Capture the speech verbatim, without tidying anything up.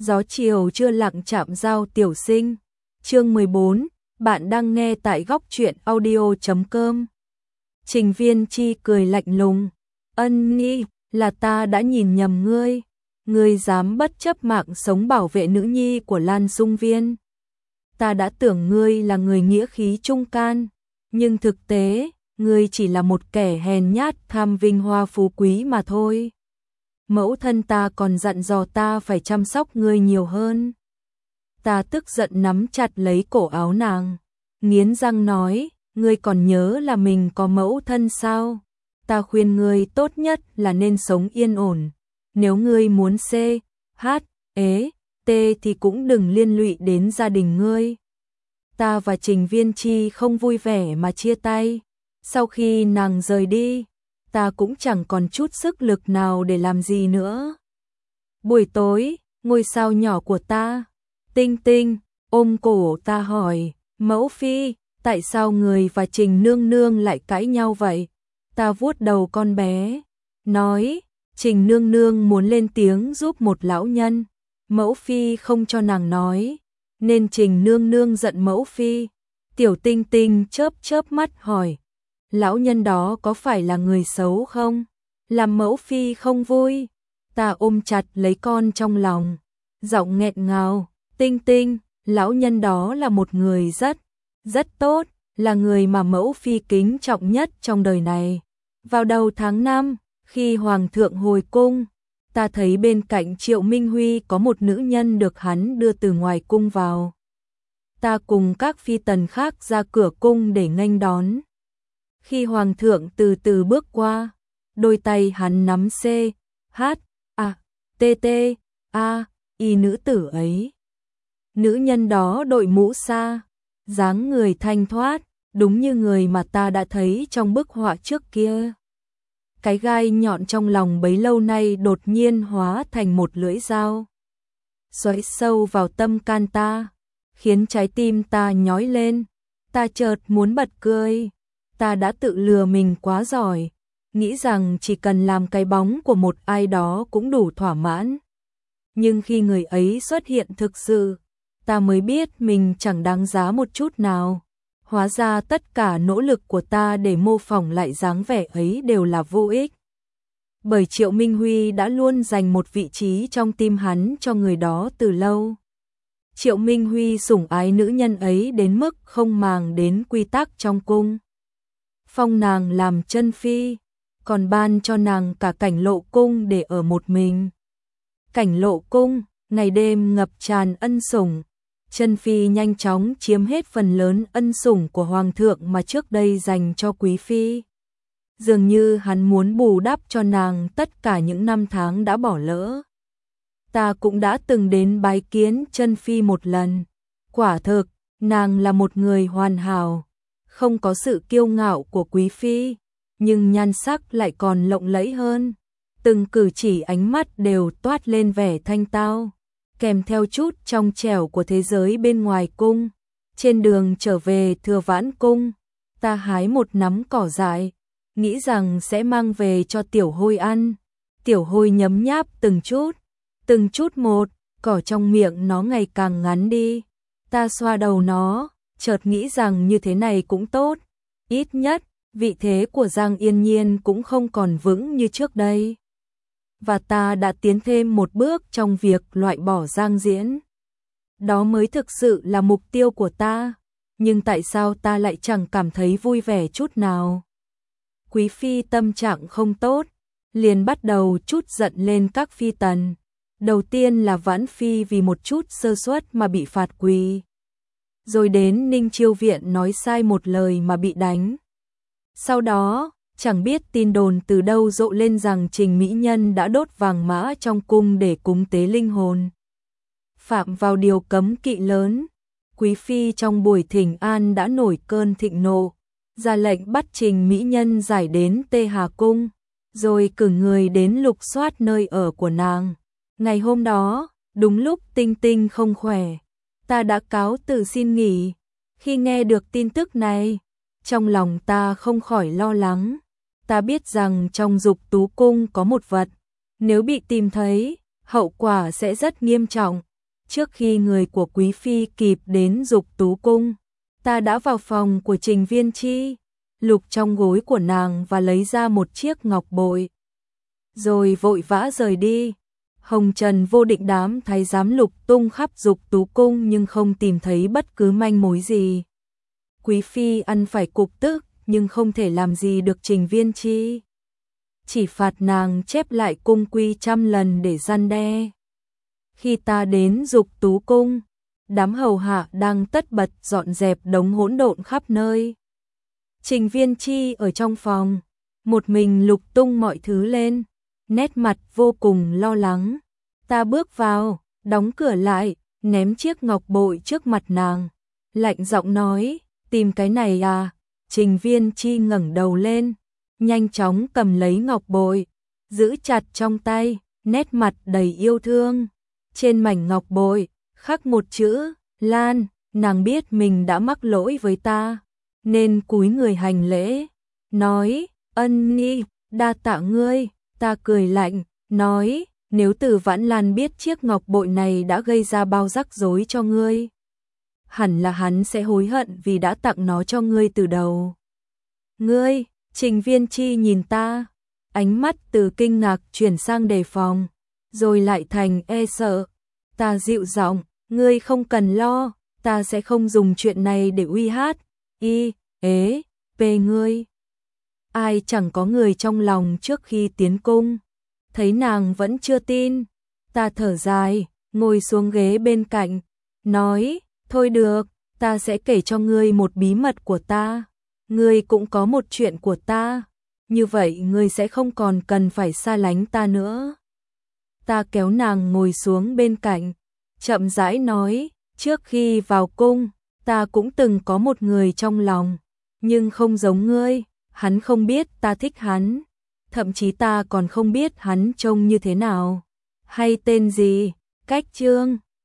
Gió chiều chưa lặng chạm giao tiểu sinh. Chương mười bốn, bạn đang nghe tại góc truyện audio chấm com. Trình Viên Chi cười lạnh lùng, "Ân Nhi, là ta đã nhìn nhầm ngươi, ngươi dám bất chấp mạng sống bảo vệ nữ nhi của Lan Sung Viên. Ta đã tưởng ngươi là người nghĩa khí trung can, nhưng thực tế, ngươi chỉ là một kẻ hèn nhát tham vinh hoa phú quý mà thôi. Mẫu thân ta còn dặn dò ta phải chăm sóc ngươi nhiều hơn." Ta tức giận nắm chặt lấy cổ áo nàng, nghiến răng nói, "Ngươi còn nhớ là mình có mẫu thân sao? Ta khuyên ngươi tốt nhất là nên sống yên ổn. Nếu ngươi muốn C, H, ế, T thì cũng đừng liên lụy đến gia đình ngươi." Ta và Trình Viên Chi không vui vẻ mà chia tay. Sau khi nàng rời đi, ta cũng chẳng còn chút sức lực nào để làm gì nữa. Buổi tối, ngôi sao nhỏ của ta, Tinh Tinh, ôm cổ ta hỏi, "Mẫu phi, tại sao người và Trình nương nương lại cãi nhau vậy?" Ta vuốt đầu con bé, nói, "Trình nương nương muốn lên tiếng giúp một lão nhân, mẫu phi không cho nàng nói, nên Trình nương nương giận mẫu phi." Tiểu Tinh Tinh chớp chớp mắt hỏi, "Lão nhân đó có phải là người xấu không? Làm mẫu phi không vui?" Ta ôm chặt lấy con trong lòng, giọng nghẹn ngào, "Tinh Tinh, lão nhân đó là một người rất, rất tốt, là người mà mẫu phi kính trọng nhất trong đời này." Vào đầu tháng năm, khi Hoàng thượng hồi cung, ta thấy bên cạnh Triệu Minh Huy có một nữ nhân được hắn đưa từ ngoài cung vào. Ta cùng các phi tần khác ra cửa cung để nghênh đón. Khi Hoàng thượng từ từ bước qua, đôi tay hắn nắm C, H, A, T, T, A, Y nữ tử ấy. Nữ nhân đó đội mũ sa, dáng người thanh thoát, đúng như người mà ta đã thấy trong bức họa trước kia. Cái gai nhọn trong lòng bấy lâu nay đột nhiên hóa thành một lưỡi dao, xoáy sâu vào tâm can ta, khiến trái tim ta nhói lên. Ta chợt muốn bật cười. Ta đã tự lừa mình quá giỏi, nghĩ rằng chỉ cần làm cái bóng của một ai đó cũng đủ thỏa mãn. Nhưng khi người ấy xuất hiện thực sự, ta mới biết mình chẳng đáng giá một chút nào. Hóa ra tất cả nỗ lực của ta để mô phỏng lại dáng vẻ ấy đều là vô ích. Bởi Triệu Minh Huy đã luôn dành một vị trí trong tim hắn cho người đó từ lâu. Triệu Minh Huy sủng ái nữ nhân ấy đến mức không màng đến quy tắc trong cung. Phong nàng làm chân phi, còn ban cho nàng cả cảnh lộ cung để ở một mình. Cảnh lộ cung, ngày đêm ngập tràn ân sủng. Chân phi nhanh chóng chiếm hết phần lớn ân sủng của Hoàng thượng mà trước đây dành cho quý phi. Dường như hắn muốn bù đắp cho nàng tất cả những năm tháng đã bỏ lỡ. Ta cũng đã từng đến bái kiến chân phi một lần. Quả thực, nàng là một người hoàn hảo, không có sự kiêu ngạo của quý phi, nhưng nhan sắc lại còn lộng lẫy hơn. Từng cử chỉ ánh mắt đều toát lên vẻ thanh tao, kèm theo chút trong trẻo của thế giới bên ngoài cung. Trên đường trở về Thừa Vãn cung, ta hái một nắm cỏ dại, nghĩ rằng sẽ mang về cho Tiểu Hôi ăn. Tiểu Hôi nhấm nháp từng chút, từng chút một, cỏ trong miệng nó ngày càng ngắn đi. Ta xoa đầu nó, chợt nghĩ rằng như thế này cũng tốt, ít nhất vị thế của Giang Yên Nhiên cũng không còn vững như trước đây. Và ta đã tiến thêm một bước trong việc loại bỏ Giang Diễn. Đó mới thực sự là mục tiêu của ta, nhưng tại sao ta lại chẳng cảm thấy vui vẻ chút nào? Quý phi tâm trạng không tốt, liền bắt đầu chút giận lên các phi tần. Đầu tiên là Vãn phi vì một chút sơ suất mà bị phạt quỳ, rồi đến Ninh Chiêu viện nói sai một lời mà bị đánh. Sau đó, chẳng biết tin đồn từ đâu rộ lên rằng Trình Mỹ Nhân đã đốt vàng mã trong cung để cúng tế linh hồn, phạm vào điều cấm kỵ lớn. Quý phi trong buổi thỉnh an đã nổi cơn thịnh nộ, ra lệnh bắt Trình Mỹ Nhân giải đến Tê Hà cung, rồi cử người đến lục soát nơi ở của nàng. Ngày hôm đó, đúng lúc Tinh Tinh không khỏe, ta đã cáo từ xin nghỉ. Khi nghe được tin tức này, trong lòng ta không khỏi lo lắng. Ta biết rằng trong Dục Tú cung có một vật, nếu bị tìm thấy, hậu quả sẽ rất nghiêm trọng. Trước khi người của Quý Phi kịp đến Dục Tú Cung, ta đã vào phòng của Trình Viên Chi, lục trong gối của nàng và lấy ra một chiếc ngọc bội. Rồi vội vã rời đi. Hồng Trần Vô Định đám thái giám lục tung khắp Dục Tú Cung nhưng không tìm thấy bất cứ manh mối gì. Quý Phi ăn phải cục tức nhưng không thể làm gì được Trình Viên Chi. Chỉ phạt nàng chép lại cung quy trăm lần để răn đe. Khi ta đến Dục Tú Cung, đám hầu hạ đang tất bật dọn dẹp đống hỗn độn khắp nơi. Trình Viên Chi ở trong phòng, một mình lục tung mọi thứ lên, nét mặt vô cùng lo lắng. Ta bước vào, đóng cửa lại, ném chiếc ngọc bội trước mặt nàng, lạnh giọng nói, tìm cái này à? Trình Viên Chi ngẩng đầu lên, nhanh chóng cầm lấy ngọc bội, giữ chặt trong tay, nét mặt đầy yêu thương. Trên mảnh ngọc bội khắc một chữ Lan. Nàng biết mình đã mắc lỗi với ta, nên cúi người hành lễ, nói, ân nhi, đa tạ ngươi. Ta cười lạnh, nói, nếu Từ Vãn Lan biết chiếc ngọc bội này đã gây ra bao rắc rối cho ngươi, hẳn là hắn sẽ hối hận vì đã tặng nó cho ngươi từ đầu. Ngươi, Trình Viên Chi nhìn ta, ánh mắt từ kinh ngạc chuyển sang đề phòng, rồi lại thành e sợ. Ta dịu giọng, ngươi không cần lo, ta sẽ không dùng chuyện này để uy hát, y, ế, về ngươi. Ai chẳng có người trong lòng trước khi tiến cung. Thấy nàng vẫn chưa tin, ta thở dài, ngồi xuống ghế bên cạnh, nói, thôi được, ta sẽ kể cho ngươi một bí mật của ta. Ngươi cũng có một chuyện của ta, như vậy ngươi sẽ không còn cần phải xa lánh ta nữa. Ta kéo nàng ngồi xuống bên cạnh, chậm rãi nói, trước khi vào cung, ta cũng từng có một người trong lòng, nhưng không giống ngươi, hắn không biết ta thích hắn, thậm chí ta còn không biết hắn trông như thế nào, hay tên gì. Cách chương